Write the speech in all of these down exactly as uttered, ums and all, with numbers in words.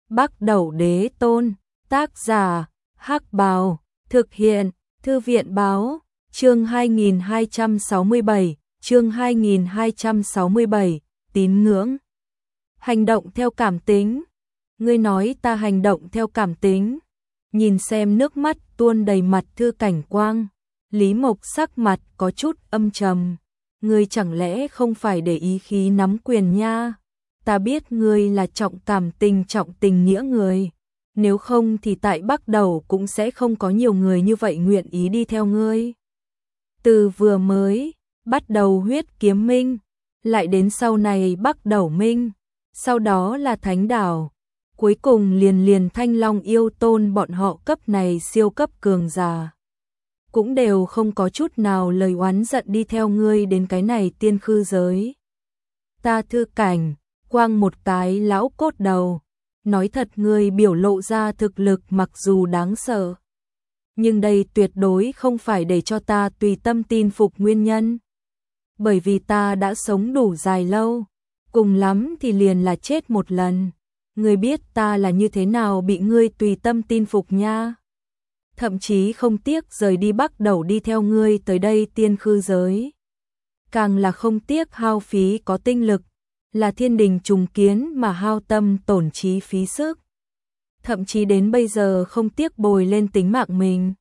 Bắc Đẩu Đế Tôn, tác giả, Hắc Bào, thực hiện, Thư viện báo, chương hai nghìn hai trăm sáu mươi bảy, chương hai nghìn hai trăm sáu mươi bảy, tín ngưỡng. Hành động theo cảm tính. Ngươi nói ta hành động theo cảm tính. Nhìn xem nước mắt tuôn đầy mặt Thư Cảnh Quang, Lý Mộc sắc mặt có chút âm trầm. Ngươi chẳng lẽ không phải để ý khí nắm quyền nha? Ta biết ngươi là trọng cảm tình trọng tình nghĩa người. Nếu không thì tại Bắc Đẩu cũng sẽ không có nhiều người như vậy nguyện ý đi theo ngươi. Từ vừa mới bắt đầu Huyết Kiếm Minh, lại đến sau này Bắc Đẩu Minh, sau đó là Thánh Đảo, cuối cùng liền liền Thanh Long Yêu Tôn bọn họ cấp này siêu cấp cường giả. Cũng đều không có chút nào lời oán giận đi theo ngươi đến cái này tiên khư giới. Ta Thư Cảnh Quang một cái lão cốt đầu, nói thật ngươi biểu lộ ra thực lực mặc dù đáng sợ, nhưng đây tuyệt đối không phải để cho ta tùy tâm tin phục nguyên nhân. Bởi vì ta đã sống đủ dài lâu, cùng lắm thì liền là chết một lần. Ngươi biết ta là như thế nào bị ngươi tùy tâm tin phục nha. Thậm chí không tiếc rời đi Bắc Đẩu đi theo ngươi tới đây tiên khư giới. Càng là không tiếc hao phí có tinh lực, là thiên đình trùng kiến mà hao tâm tổn trí phí sức. Thậm chí đến bây giờ không tiếc bồi lên tính mạng mình.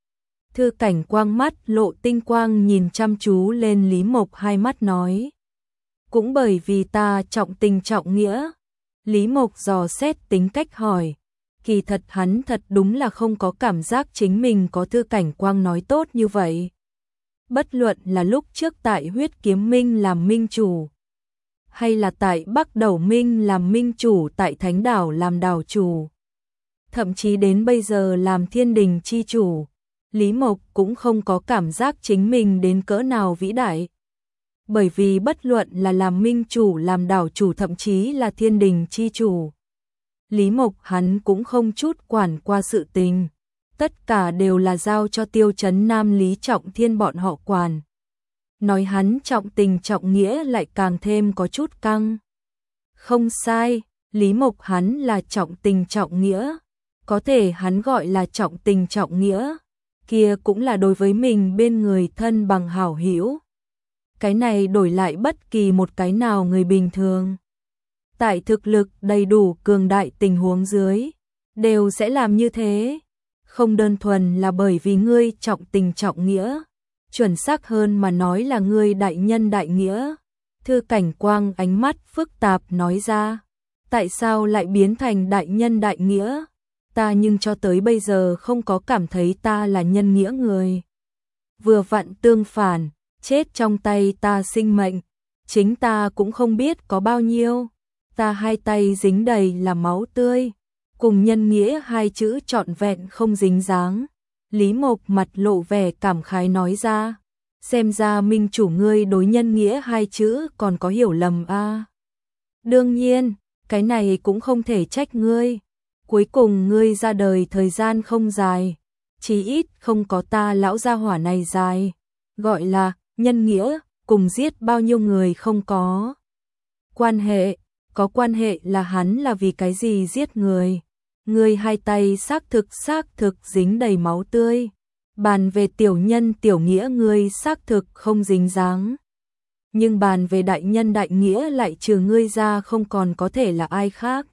Thư Cảnh Quang mắt lộ tinh quang nhìn chăm chú lên Lý Mộc, hai mắt nói. Cũng bởi vì ta trọng tình trọng nghĩa. Lý Mộc dò xét tính cách hỏi. Kỳ thật hắn thật đúng là không có cảm giác chính mình có Thư Cảnh Quang nói tốt như vậy. Bất luận là lúc trước tại Huyết Kiếm Minh làm minh chủ, hay là tại Bắc Đẩu Minh làm minh chủ, tại Thánh Đảo làm đảo chủ, thậm chí đến bây giờ làm thiên đình chi chủ, Lý Mộc cũng không có cảm giác chính mình đến cỡ nào vĩ đại. Bởi vì bất luận là làm minh chủ, làm đảo chủ, thậm chí là thiên đình chi chủ, Lý Mộc hắn cũng không chút quản qua sự tình. Tất cả đều là giao cho Tiêu Chấn Nam Lý Trọng Thiên bọn họ quản. Nói hắn trọng tình trọng nghĩa lại càng thêm có chút căng. Không sai, Lý Mộc hắn là trọng tình trọng nghĩa. Có thể hắn gọi là trọng tình trọng nghĩa, kia cũng là đối với mình bên người thân bằng hảo hữu. Cái này đổi lại bất kỳ một cái nào người bình thường, tại thực lực đầy đủ cường đại tình huống dưới, đều sẽ làm như thế. Không đơn thuần là bởi vì ngươi trọng tình trọng nghĩa, chuẩn xác hơn mà nói là ngươi đại nhân đại nghĩa. Thư Cảnh Quang ánh mắt phức tạp nói ra. Tại sao lại biến thành đại nhân đại nghĩa? Ta nhưng cho tới bây giờ không có cảm thấy ta là nhân nghĩa người. Vừa vặn tương phản, chết trong tay ta sinh mệnh, chính ta cũng không biết có bao nhiêu. Ta hai tay dính đầy là máu tươi, cùng nhân nghĩa hai chữ trọn vẹn không dính dáng. Lý Mộc mặt lộ vẻ cảm khái nói ra. Xem ra minh chủ ngươi đối nhân nghĩa hai chữ còn có hiểu lầm a. À. Đương nhiên, cái này cũng không thể trách ngươi. Cuối cùng ngươi ra đời thời gian không dài, chí ít không có ta lão gia hỏa này dài. Gọi là nhân nghĩa, cùng giết bao nhiêu người không có quan hệ. Có quan hệ là hắn là vì cái gì giết người. Ngươi hai tay xác thực xác thực dính đầy máu tươi. Bàn về tiểu nhân tiểu nghĩa ngươi xác thực không dính dáng. Nhưng bàn về đại nhân đại nghĩa lại trừ ngươi ra không còn có thể là ai khác.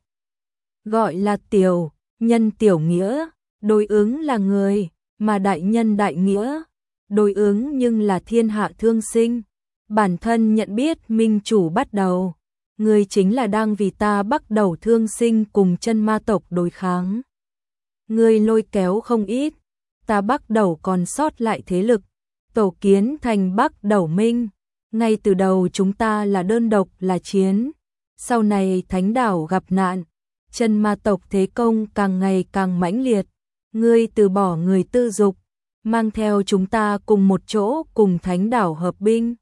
Gọi là tiểu nhân tiểu nghĩa, đối ứng là người, mà đại nhân đại nghĩa, đối ứng nhưng là thiên hạ thương sinh. Bản thân nhận biết minh chủ bắt đầu. Ngươi chính là đang vì ta Bắc Đẩu thương sinh cùng chân ma tộc đối kháng. Ngươi lôi kéo không ít, ta Bắc Đẩu còn sót lại thế lực, tổ kiến thành Bắc Đẩu Minh. Ngay từ đầu chúng ta là đơn độc là chiến, sau này Thánh Đảo gặp nạn, chân ma tộc thế công càng ngày càng mãnh liệt. Ngươi từ bỏ người tư dục, mang theo chúng ta cùng một chỗ cùng Thánh Đảo hợp binh.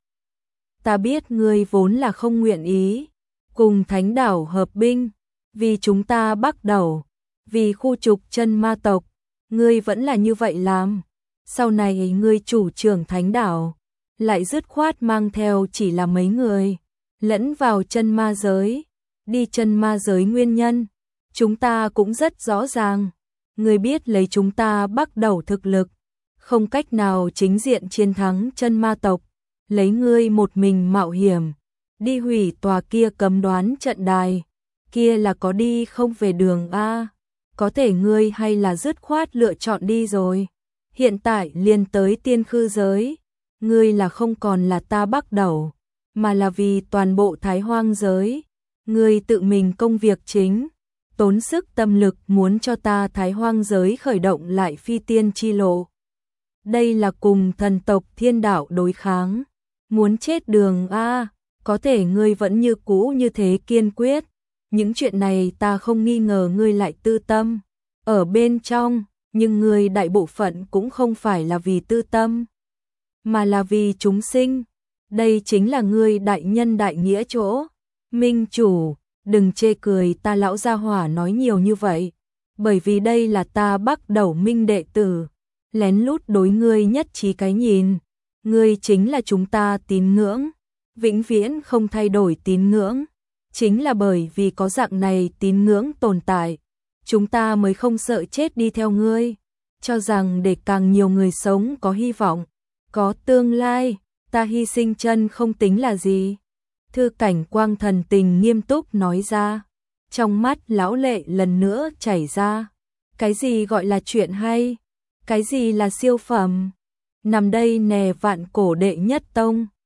Ta biết ngươi vốn là không nguyện ý cùng Thánh Đảo hợp binh, vì chúng ta Bắc Đẩu, vì khu trục chân ma tộc, ngươi vẫn là như vậy làm. Sau này ngươi chủ trưởng Thánh Đảo, lại dứt khoát mang theo chỉ là mấy người, lẫn vào chân ma giới. Đi chân ma giới nguyên nhân, Chúng ta cũng rất rõ ràng, ngươi biết lấy chúng ta bắt đầu thực lực, không cách nào chính diện chiến thắng chân ma tộc, lấy ngươi một mình mạo hiểm, đi hủy tòa kia cấm đoán trận đài, kia là có đi không về đường a. Có thể ngươi hay là dứt khoát lựa chọn đi rồi. Hiện tại liền tới tiên khư giới, ngươi là không còn là ta bắt đầu, mà là vì toàn bộ Thái Hoang giới, ngươi tự mình công việc chính, tốn sức tâm lực muốn cho ta Thái Hoang giới khởi động lại phi tiên chi lộ. Đây là cùng thần tộc thiên đạo đối kháng, muốn chết đường a. Có thể ngươi vẫn như cũ như thế kiên quyết, những chuyện này ta không nghi ngờ ngươi lại tư tâm ở bên trong, nhưng ngươi đại bộ phận cũng không phải là vì tư tâm, mà là vì chúng sinh. Đây chính là ngươi đại nhân đại nghĩa chỗ. Minh chủ, đừng chê cười ta lão gia hỏa nói nhiều như vậy, bởi vì đây là ta bắt đầu minh đệ tử, lén lút đối ngươi nhất trí cái nhìn, ngươi chính là chúng ta tín ngưỡng, vĩnh viễn không thay đổi tín ngưỡng, chính là bởi vì có dạng này tín ngưỡng tồn tại, chúng ta mới không sợ chết đi theo ngươi, cho rằng để càng nhiều người sống có hy vọng, có tương lai, ta hy sinh chân không tính là gì. Thư Cảnh Quang thần tình nghiêm túc nói ra, trong mắt lão lệ lần nữa chảy ra. Cái gì gọi là chuyện hay? Cái gì là siêu phẩm? Nằm đây nè vạn cổ đệ nhất tông.